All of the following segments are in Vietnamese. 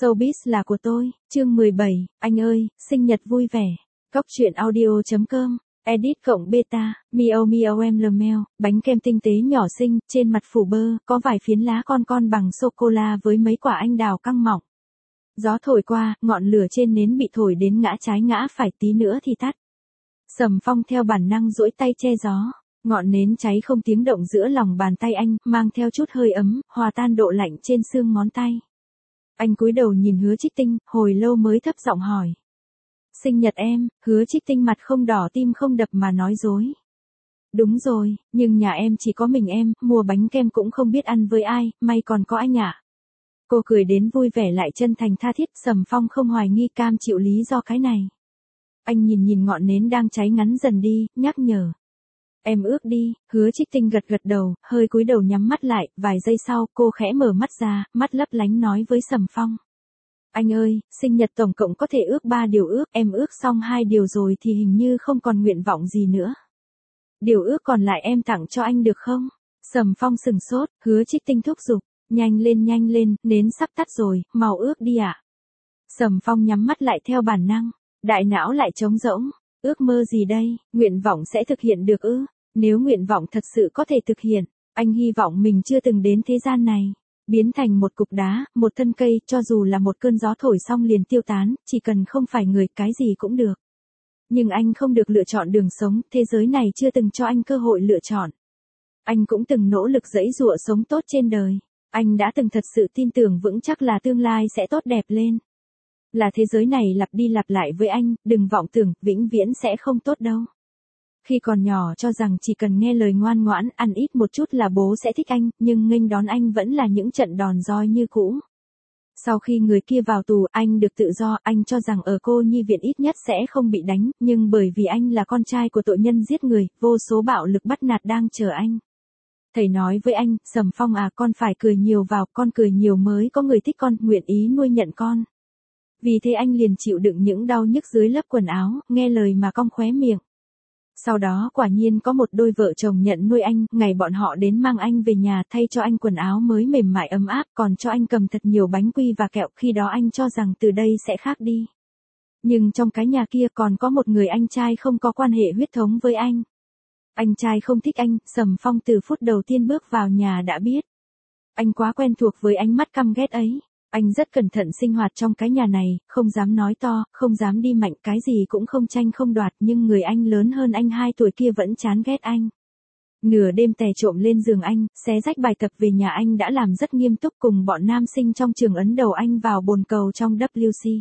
Showbiz là của tôi, chương 17, anh ơi, sinh nhật vui vẻ. Cóc truyện audio.com, edit cộng beta, miao miao em lmel, bánh kem tinh tế nhỏ xinh, trên mặt phủ bơ, có vài phiến lá con bằng sô-cô-la với mấy quả anh đào căng mọng. Gió thổi qua, ngọn lửa trên nến bị thổi đến ngã trái ngã phải, tí nữa thì tắt. Sầm Phong theo bản năng duỗi tay che gió. Ngọn nến cháy không tiếng động giữa lòng bàn tay anh, mang theo chút hơi ấm, hòa tan độ lạnh trên xương ngón tay. Anh cúi đầu nhìn Hứa Trích Tinh, hồi lâu mới thấp giọng hỏi. Sinh nhật em, Hứa Trích Tinh mặt không đỏ tim không đập mà nói dối. Đúng rồi, nhưng nhà em chỉ có mình em, mua bánh kem cũng không biết ăn với ai, may còn có anh ạ. Cô cười đến vui vẻ lại chân thành tha thiết, Sầm Phong không hoài nghi, cam chịu lý do cái này. Anh nhìn ngọn nến đang cháy ngắn dần đi, nhắc nhở. Em ước đi, Hứa Trích Tinh gật đầu, hơi cúi đầu nhắm mắt lại, vài giây sau, cô khẽ mở mắt ra, mắt lấp lánh nói với Sầm Phong. Anh ơi, sinh nhật tổng cộng có thể ước 3 điều ước, em ước xong 2 điều rồi thì hình như không còn nguyện vọng gì nữa. Điều ước còn lại em tặng cho anh được không? Sầm Phong sừng sốt, Hứa Trích Tinh thúc giục, nhanh lên, nến sắp tắt rồi, mau ước đi ạ. Sầm Phong nhắm mắt lại theo bản năng, đại não lại trống rỗng. Ước mơ gì đây, nguyện vọng sẽ thực hiện được ư? Nếu nguyện vọng thật sự có thể thực hiện, anh hy vọng mình chưa từng đến thế gian này. Biến thành một cục đá, một thân cây, cho dù là một cơn gió thổi xong liền tiêu tán, chỉ cần không phải người, cái gì cũng được. Nhưng anh không được lựa chọn đường sống, thế giới này chưa từng cho anh cơ hội lựa chọn. Anh cũng từng nỗ lực giãy giụa sống tốt trên đời. Anh đã từng thật sự tin tưởng vững chắc là tương lai sẽ tốt đẹp lên. Là thế giới này lặp đi lặp lại với anh, đừng vọng tưởng, vĩnh viễn sẽ không tốt đâu. Khi còn nhỏ cho rằng chỉ cần nghe lời ngoan ngoãn, ăn ít một chút là bố sẽ thích anh, nhưng nghênh đón anh vẫn là những trận đòn roi như cũ. Sau khi người kia vào tù, anh được tự do, anh cho rằng ở cô nhi viện ít nhất sẽ không bị đánh, nhưng bởi vì anh là con trai của tội nhân giết người, vô số bạo lực bắt nạt đang chờ anh. Thầy nói với anh, Sầm Phong à, con phải cười nhiều vào, con cười nhiều mới có người thích con, nguyện ý nuôi nhận con. Vì thế anh liền chịu đựng những đau nhức dưới lớp quần áo, nghe lời mà cong khóe miệng. Sau đó quả nhiên có một đôi vợ chồng nhận nuôi anh, ngày bọn họ đến mang anh về nhà thay cho anh quần áo mới mềm mại ấm áp, còn cho anh cầm thật nhiều bánh quy và kẹo, khi đó anh cho rằng từ đây sẽ khác đi. Nhưng trong cái nhà kia còn có một người anh trai không có quan hệ huyết thống với anh. Anh trai không thích anh, Sầm Phong từ phút đầu tiên bước vào nhà đã biết. Anh quá quen thuộc với ánh mắt căm ghét ấy. Anh rất cẩn thận sinh hoạt trong cái nhà này, không dám nói to, không dám đi mạnh, cái gì cũng không tranh không đoạt, nhưng người anh lớn hơn anh 2 tuổi kia vẫn chán ghét anh. Nửa đêm tè trộm lên giường anh, xé rách bài tập về nhà anh đã làm rất nghiêm túc, cùng bọn nam sinh trong trường ấn đầu anh vào bồn cầu trong WC.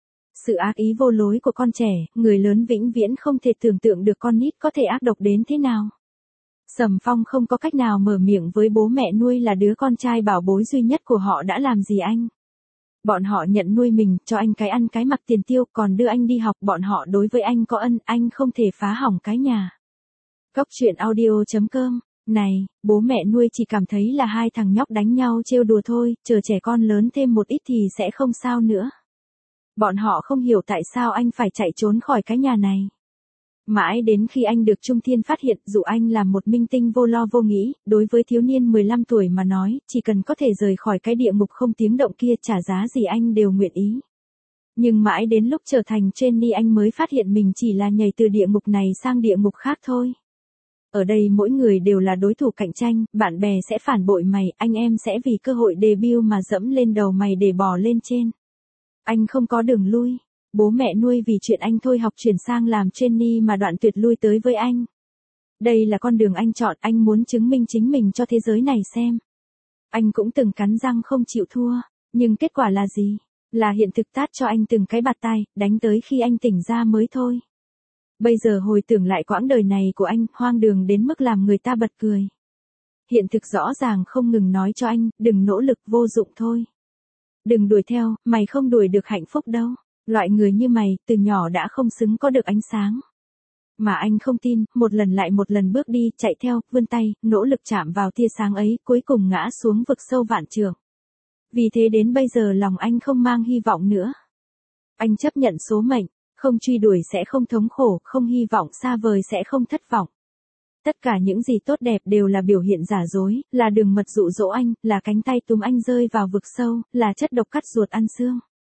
Sự ác ý vô lối của con trẻ, người lớn vĩnh viễn không thể tưởng tượng được con nít có thể ác độc đến thế nào. Sầm Phong không có cách nào mở miệng với bố mẹ nuôi là đứa con trai bảo bối duy nhất của họ đã làm gì anh. Bọn họ nhận nuôi mình, cho anh cái ăn cái mặc tiền tiêu, còn đưa anh đi học, bọn họ đối với anh có ân, anh không thể phá hỏng cái nhà. Cóc truyện audio.com, này, bố mẹ nuôi chỉ cảm thấy là 2 thằng nhóc đánh nhau trêu đùa thôi, chờ trẻ con lớn thêm một ít thì sẽ không sao nữa. Bọn họ không hiểu tại sao anh phải chạy trốn khỏi cái nhà này. Mãi đến khi anh được Trung Thiên phát hiện, dù anh là một minh tinh vô lo vô nghĩ, đối với thiếu niên 15 tuổi mà nói, chỉ cần có thể rời khỏi cái địa ngục không tiếng động kia, trả giá gì anh đều nguyện ý. Nhưng mãi đến lúc trở thành trainee anh mới phát hiện mình chỉ là nhảy từ địa ngục này sang địa ngục khác thôi. Ở đây mỗi người đều là đối thủ cạnh tranh, bạn bè sẽ phản bội mày, anh em sẽ vì cơ hội debut mà dẫm lên đầu mày để bò lên trên. Anh không có đường lui. Bố mẹ nuôi vì chuyện anh thôi học chuyển sang làm trainee mà đoạn tuyệt lui tới với anh. Đây là con đường anh chọn, anh muốn chứng minh chính mình cho thế giới này xem. Anh cũng từng cắn răng không chịu thua, nhưng kết quả là gì? Là hiện thực tát cho anh từng cái bạt tai, đánh tới khi anh tỉnh ra mới thôi. Bây giờ hồi tưởng lại quãng đời này của anh, hoang đường đến mức làm người ta bật cười. Hiện thực rõ ràng không ngừng nói cho anh, đừng nỗ lực, vô dụng thôi. Đừng đuổi theo, mày không đuổi được hạnh phúc đâu. Loại người như mày, từ nhỏ đã không xứng có được ánh sáng. Mà anh không tin, một lần lại một lần bước đi, chạy theo, vươn tay, nỗ lực chạm vào tia sáng ấy, cuối cùng ngã xuống vực sâu vạn trượng. Vì thế đến bây giờ lòng anh không mang hy vọng nữa. Anh chấp nhận số mệnh, không truy đuổi sẽ không thống khổ, không hy vọng xa vời sẽ không thất vọng. Tất cả những gì tốt đẹp đều là biểu hiện giả dối, là đường mật dụ dỗ anh, là cánh tay túm anh rơi vào vực sâu, là chất độc cắt ruột ăn xương.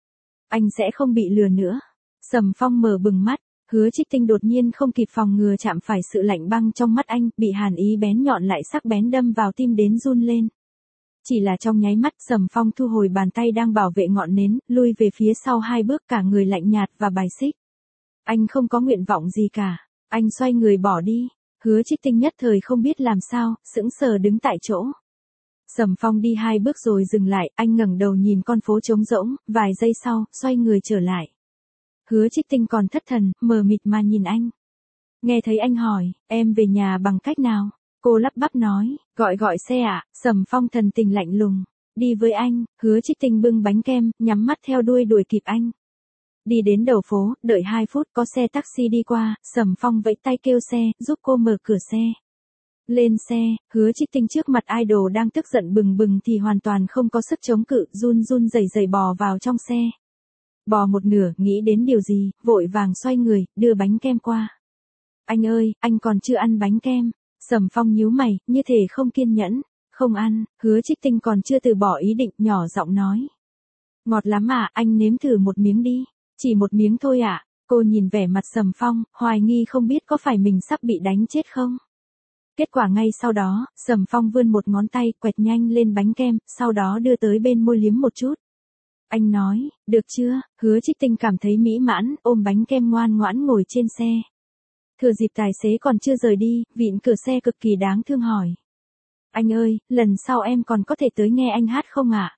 Anh sẽ không bị lừa nữa. Sầm Phong mở bừng mắt, Hứa Trích Tinh đột nhiên không kịp phòng ngừa chạm phải sự lạnh băng trong mắt anh, bị hàn ý bén nhọn lại sắc bén đâm vào tim đến run lên. Chỉ là trong nháy mắt, Sầm Phong thu hồi bàn tay đang bảo vệ ngọn nến, lui về phía sau 2 bước, cả người lạnh nhạt và bài xích. Anh không có nguyện vọng gì cả. Anh xoay người bỏ đi. Hứa Trích Tinh nhất thời không biết làm sao, sững sờ đứng tại chỗ. Sầm Phong đi 2 bước rồi dừng lại, anh ngẩng đầu nhìn con phố trống rỗng, vài giây sau, xoay người trở lại. Hứa Trích Tinh còn thất thần, mờ mịt mà nhìn anh. Nghe thấy anh hỏi, em về nhà bằng cách nào? Cô lắp bắp nói, gọi xe ạ. Sầm Phong thần tình lạnh lùng. Đi với anh. Hứa Trích Tinh bưng bánh kem, nhắm mắt theo đuôi đuổi kịp anh. Đi đến đầu phố, đợi 2 phút có xe taxi đi qua, Sầm Phong vẫy tay kêu xe, giúp cô mở cửa xe. Lên xe, Hứa Trích Tinh trước mặt idol đang tức giận bừng bừng thì hoàn toàn không có sức chống cự, run run rẩy rẩy bò vào trong xe. Bò một nửa, nghĩ đến điều gì, vội vàng xoay người, đưa bánh kem qua. Anh ơi, anh còn chưa ăn bánh kem. Sầm Phong nhíu mày, như thể không kiên nhẫn. Không ăn. Hứa Trích Tinh còn chưa từ bỏ ý định, nhỏ giọng nói. Ngọt lắm à, anh nếm thử một miếng đi. Chỉ một miếng thôi ạ. Cô nhìn vẻ mặt Sầm Phong, hoài nghi không biết có phải mình sắp bị đánh chết không. Kết quả ngay sau đó, Sầm Phong vươn một ngón tay, quẹt nhanh lên bánh kem, sau đó đưa tới bên môi liếm một chút. Anh nói, được chưa? Hứa Trích Tinh cảm thấy mỹ mãn, ôm bánh kem ngoan ngoãn ngồi trên xe. Thừa dịp tài xế còn chưa rời đi, vịn cửa xe cực kỳ đáng thương hỏi. Anh ơi, lần sau em còn có thể tới nghe anh hát không ạ?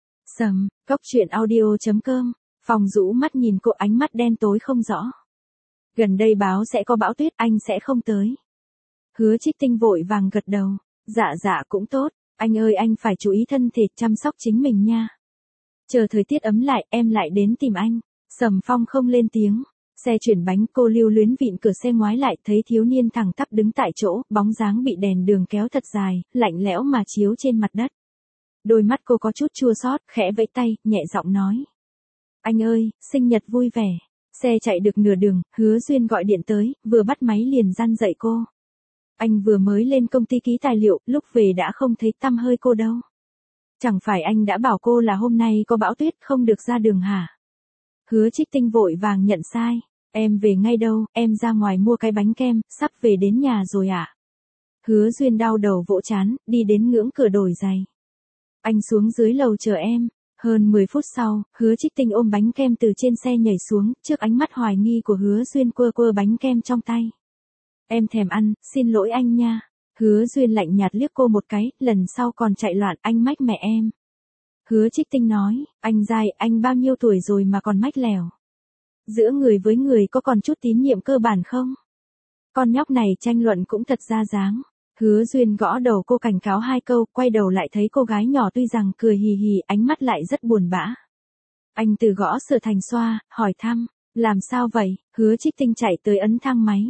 Cóc truyện audio.com. Phong rũ mắt nhìn cô, ánh mắt đen tối không rõ. Gần đây báo sẽ có bão tuyết, anh sẽ không tới. Hứa Trích Tinh vội vàng gật đầu. Dạ cũng tốt. Anh ơi, anh phải chú ý thân thể, chăm sóc chính mình nha. Chờ thời tiết ấm lại, em lại đến tìm anh. Sầm Phong không lên tiếng. Xe chuyển bánh, cô lưu luyến vịn cửa xe ngoái lại, thấy thiếu niên thẳng tắp đứng tại chỗ, bóng dáng bị đèn đường kéo thật dài, lạnh lẽo mà chiếu trên mặt đất. Đôi mắt cô có chút chua xót, khẽ vẫy tay, nhẹ giọng nói. Anh ơi, sinh nhật vui vẻ. Xe chạy được nửa đường, Hứa Duyên gọi điện tới, vừa bắt máy liền răn dậy cô. Anh vừa mới lên công ty ký tài liệu, lúc về đã không thấy tăm hơi cô đâu. Chẳng phải anh đã bảo cô là hôm nay có bão tuyết không được ra đường hả? Hứa Trích Tinh vội vàng nhận sai. Em về ngay đâu, em ra ngoài mua cái bánh kem, sắp về đến nhà rồi ạ. Hứa Duyên đau đầu vỗ trán, đi đến ngưỡng cửa đổi giày. Anh xuống dưới lầu chờ em. Hơn 10 phút sau, Hứa Trích Tinh ôm bánh kem từ trên xe nhảy xuống, trước ánh mắt hoài nghi của Hứa Duyên quơ bánh kem trong tay. Em thèm ăn, xin lỗi anh nha. Hứa Duyên lạnh nhạt liếc cô một cái, lần sau còn chạy loạn, anh mách mẹ em. Hứa Trích Tinh nói, anh dai, anh bao nhiêu tuổi rồi mà còn mách lèo. Giữa người với người có còn chút tín nhiệm cơ bản không? Con nhóc này tranh luận cũng thật ra dáng. Hứa Duyên gõ đầu cô cảnh cáo 2 câu, quay đầu lại thấy cô gái nhỏ tuy rằng cười hì hì, ánh mắt lại rất buồn bã. Anh từ gõ sửa thành xoa, hỏi thăm, làm sao vậy? Hứa Trích Tinh chạy tới ấn thang máy.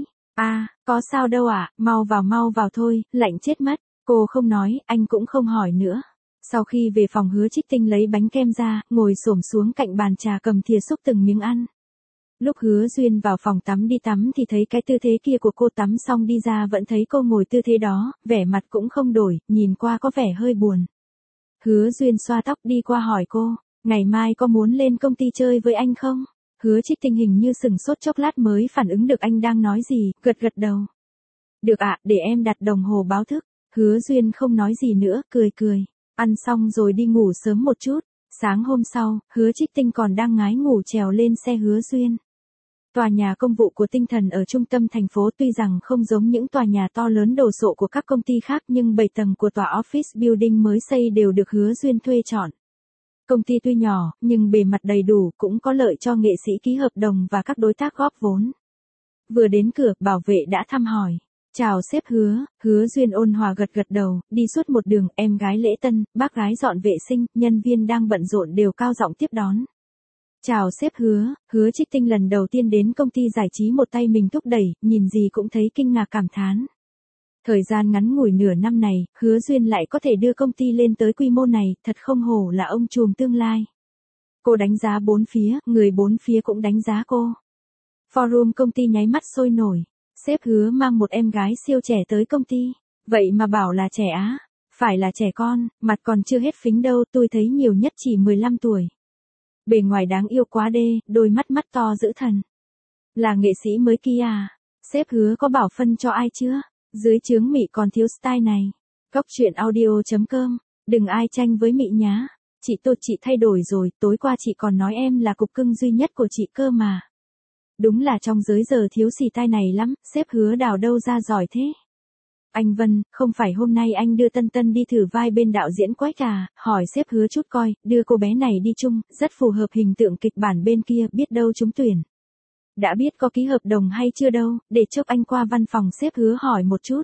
Có sao đâu ạ, mau vào thôi, lạnh chết mất. Cô không nói, anh cũng không hỏi nữa. Sau khi về phòng, Hứa Trích Tinh lấy bánh kem ra, ngồi xổm xuống cạnh bàn trà cầm thìa xúc từng miếng ăn. Lúc Hứa Duyên vào phòng tắm đi tắm thì thấy cái tư thế kia của cô, tắm xong đi ra vẫn thấy cô ngồi tư thế đó, vẻ mặt cũng không đổi, nhìn qua có vẻ hơi buồn. Hứa Duyên xoa tóc đi qua hỏi cô, ngày mai có muốn lên công ty chơi với anh không? Hứa Trích Tinh hình như sừng sốt chốc lát mới phản ứng được anh đang nói gì, gật đầu. Được ạ, để em đặt đồng hồ báo thức. Hứa Duyên không nói gì nữa, cười. Ăn xong rồi đi ngủ sớm một chút. Sáng hôm sau, Hứa Trích Tinh còn đang ngái ngủ trèo lên xe Hứa Duyên. Tòa nhà công vụ của Tinh Thần ở trung tâm thành phố tuy rằng không giống những tòa nhà to lớn đồ sộ của các công ty khác, nhưng 7 tầng của tòa office building mới xây đều được Hứa Duyên thuê chọn. Công ty tuy nhỏ, nhưng bề mặt đầy đủ, cũng có lợi cho nghệ sĩ ký hợp đồng và các đối tác góp vốn. Vừa đến cửa, bảo vệ đã thăm hỏi. Chào sếp Hứa. Hứa Duyên ôn hòa gật đầu, đi suốt một đường, em gái lễ tân, bác gái dọn vệ sinh, nhân viên đang bận rộn đều cao giọng tiếp đón. Chào sếp Hứa. Hứa Trích Tinh lần đầu tiên đến công ty giải trí một tay mình thúc đẩy, nhìn gì cũng thấy kinh ngạc cảm thán. Thời gian ngắn ngủi nửa năm này, Hứa Duyên lại có thể đưa công ty lên tới quy mô này, thật không hổ là ông trùm tương lai. Cô đánh giá 4 phía, người 4 phía cũng đánh giá cô. Forum công ty nháy mắt sôi nổi. Sếp Hứa mang một em gái siêu trẻ tới công ty. Vậy mà bảo là trẻ á? Phải là trẻ con, mặt còn chưa hết phính đâu, tôi thấy nhiều nhất chỉ 15 tuổi. Bề ngoài đáng yêu quá đê, đôi mắt mắt to dữ thần. Là nghệ sĩ mới kia à? Sếp Hứa có bảo phân cho ai chưa? Dưới trướng Mị còn thiếu style này. Cóc truyện audio.com. Đừng ai tranh với Mị nhá. Chị thay đổi rồi, tối qua chị còn nói em là cục cưng duy nhất của chị cơ mà. Đúng là trong giới giờ thiếu xì tai này lắm, sếp Hứa đào đâu ra giỏi thế. Anh Vân, không phải hôm nay anh đưa Tân Tân đi thử vai bên đạo diễn Quách à, hỏi sếp Hứa chút coi, đưa cô bé này đi chung, rất phù hợp hình tượng kịch bản bên kia, biết đâu trúng tuyển. Đã biết có ký hợp đồng hay chưa đâu, để chốc anh qua văn phòng sếp Hứa hỏi một chút.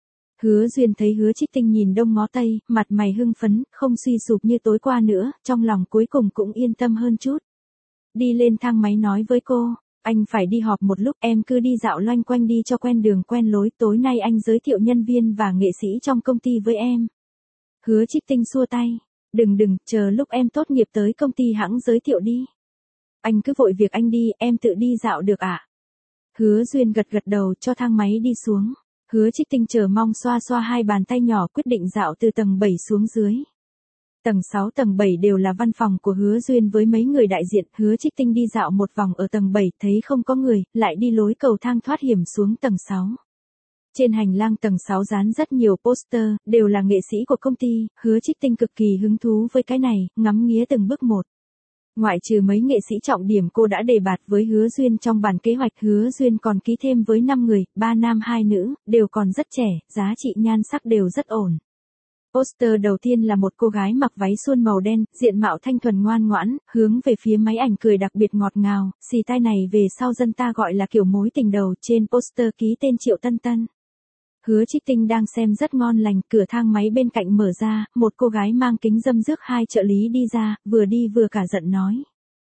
Hứa Duyên thấy Hứa Trích Tinh nhìn đông ngó tây, mặt mày hưng phấn, không suy sụp như tối qua nữa, trong lòng cuối cùng cũng yên tâm hơn chút. Đi lên thang máy nói với cô, anh phải đi họp một lúc, em cứ đi dạo loanh quanh đi cho quen đường quen lối, tối nay anh giới thiệu nhân viên và nghệ sĩ trong công ty với em. Hứa Trích Tinh xua tay, đừng, chờ lúc em tốt nghiệp tới công ty hẵng giới thiệu đi. Anh cứ vội việc anh đi, em tự đi dạo được ạ. Hứa Duyên gật đầu cho thang máy đi xuống. Hứa Trích Tinh chờ mong xoa hai bàn tay nhỏ quyết định dạo từ tầng 7 xuống dưới. Tầng 6 tầng 7 đều là văn phòng của Hứa Duyên với mấy người đại diện. Hứa Trích Tinh đi dạo một vòng ở tầng 7, thấy không có người, lại đi lối cầu thang thoát hiểm xuống tầng 6. Trên hành lang tầng 6 dán rất nhiều poster, đều là nghệ sĩ của công ty. Hứa Trích Tinh cực kỳ hứng thú với cái này, ngắm nghía từng bước một. Ngoại trừ mấy nghệ sĩ trọng điểm cô đã đề bạt với Hứa Duyên trong bản kế hoạch, Hứa Duyên còn ký thêm với 5 người, 3 nam 2 nữ, đều còn rất trẻ, giá trị nhan sắc đều rất ổn. Poster đầu tiên là một cô gái mặc váy suôn màu đen, diện mạo thanh thuần ngoan ngoãn, hướng về phía máy ảnh cười đặc biệt ngọt ngào, xì tai này về sau dân ta gọi là kiểu mối tình đầu, trên poster ký tên Triệu Tân Tân. Hứa Trích Tinh đang xem rất ngon lành, cửa thang máy bên cạnh mở ra, một cô gái mang kính râm rước hai trợ lý đi ra, vừa đi vừa cả giận nói.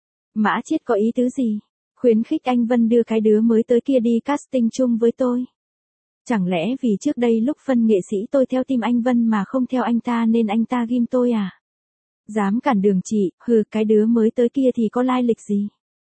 Mã Chiết có ý tứ gì? Khuyến khích anh Vân đưa cái đứa mới tới kia đi casting chung với tôi. Chẳng lẽ vì trước đây lúc phân nghệ sĩ tôi theo team anh Vân mà không theo anh ta nên anh ta ghim tôi à? Dám cản đường chị, cái đứa mới tới kia thì có lai lịch gì?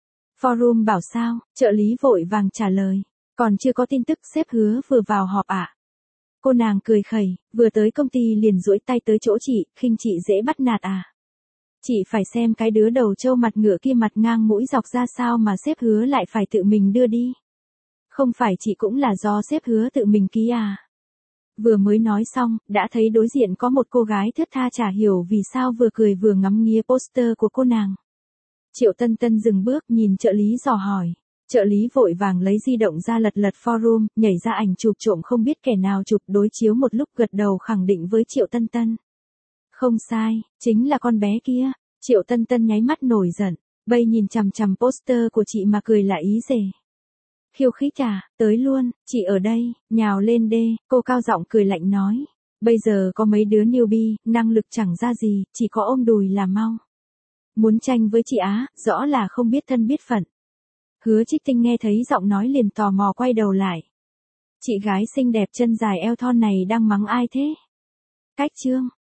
Forum bảo sao, trợ lý vội vàng trả lời. Còn chưa có tin tức, sếp Hứa vừa vào họp ạ. Cô nàng cười khẩy, vừa tới công ty liền duỗi tay tới chỗ chị, khinh chị dễ bắt nạt à. Chị phải xem cái đứa đầu trâu mặt ngựa kia mặt ngang mũi dọc ra sao mà sếp Hứa lại phải tự mình đưa đi. Không phải chị cũng là do sếp Hứa tự mình ký à. Vừa mới nói xong, đã thấy đối diện có một cô gái thướt tha chả hiểu vì sao vừa cười vừa ngắm nghía poster của cô nàng. Triệu Tân Tân dừng bước nhìn trợ lý dò hỏi. Trợ lý vội vàng lấy di động ra lật forum, nhảy ra ảnh chụp trộm không biết kẻ nào chụp, đối chiếu một lúc gật đầu khẳng định với Triệu Tân Tân. Không sai, chính là con bé kia. Triệu Tân Tân nháy mắt nổi giận, bây nhìn chằm chằm poster của chị mà cười là ý rể. Khiêu khích à, tới luôn, chị ở đây, nhào lên đê, cô cao giọng cười lạnh nói. Bây giờ có mấy đứa newbie, năng lực chẳng ra gì, chỉ có ôm đùi là mau. Muốn tranh với chị á, rõ là không biết thân biết phận. Hứa Trích Tinh nghe thấy giọng nói liền tò mò quay đầu lại. Chị gái xinh đẹp chân dài eo thon này đang mắng ai thế? Cách chương.